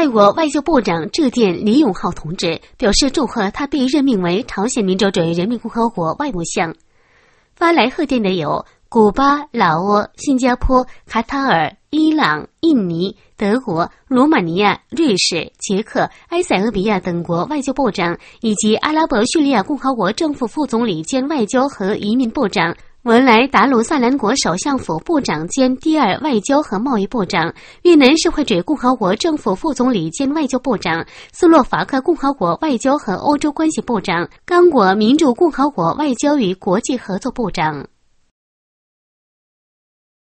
泰国外交部长致电李永浩同志，表示祝贺他被任命为朝鲜民主主义人民共和国外务相。发来贺电的有古巴、老挝、新加坡、卡塔尔、伊朗、印尼、德国、罗马尼亚、瑞士、捷克、埃塞俄比亚等国外交部长，以及阿拉伯叙利亚共和国政府副总理兼外交和移民部长，文莱达鲁萨兰国首相府部长兼第二外交和贸易部长，越南社会主义共和国政府副总理兼外交部长，斯洛伐克共和国外交和欧洲关系部长，刚果民主共和国外交与国际合作部长。